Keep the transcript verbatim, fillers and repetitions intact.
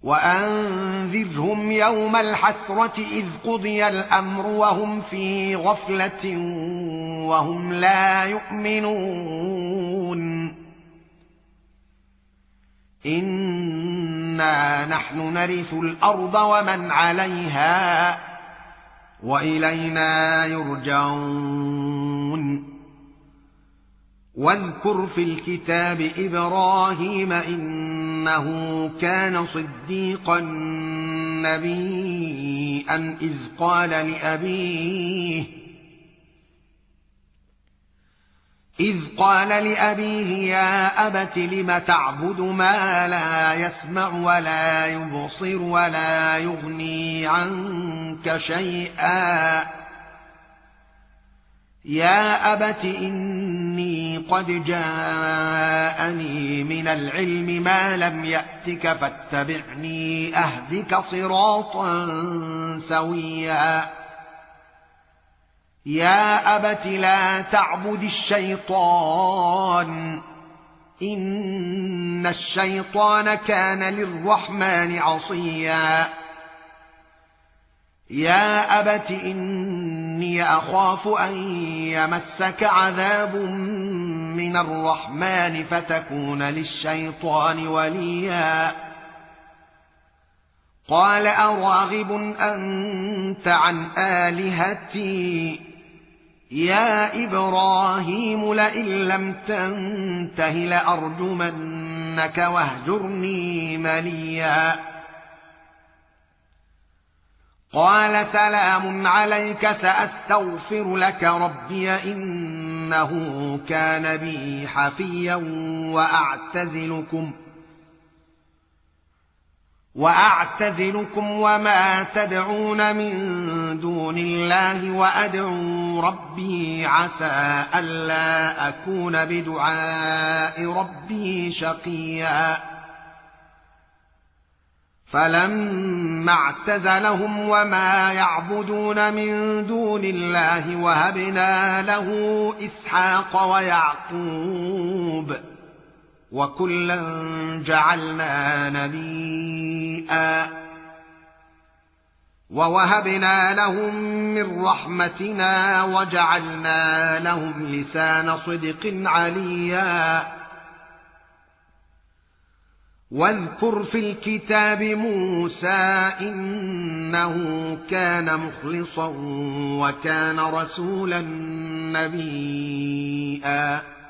وأنذرهم يوم الحسرة إذ قضي الأمر وهم في غفلة وهم لا يؤمنون إنا نحن نرث الأرض ومن عليها وإلينا يرجعون واذكر في الكتاب إبراهيم إنه كان صديقا نبيا إذ قال لأبيه إذ قال لأبيه يا أبت لم تعبد ما لا يسمع ولا يبصر ولا يغني عنك شيئا يا أبت إني قد جاءني من العلم ما لم يأتك فاتبعني أهدك صراطا سويا يا أبت لا تعبد الشيطان إن الشيطان كان للرحمن عصيا يا أبت إني أخاف أن يمسك عذاب من الرحمن فتكون للشيطان وليا قال أراغب أنت عن آلهتي يا إبراهيم لئن لم تنته لأرجمنك واهجرني مليا قال سلام عليك سأستغفر لك ربي إنه كان بي حفيا وأعتزلكم وأعتزلكم وما تدعون من دون الله وأدعو ربي عسى ألا أكون بدعاء ربي شقيا فلما اعتزلهم وما يعبدون من دون الله وهبنا له إسحاق ويعقوب وكلا جعلنا نبيا ووهبنا لهم من رحمتنا وجعلنا لهم لسان صدق عليا واذكر في الكتاب موسى إنه كان مخلصا وكان رسولا نبيا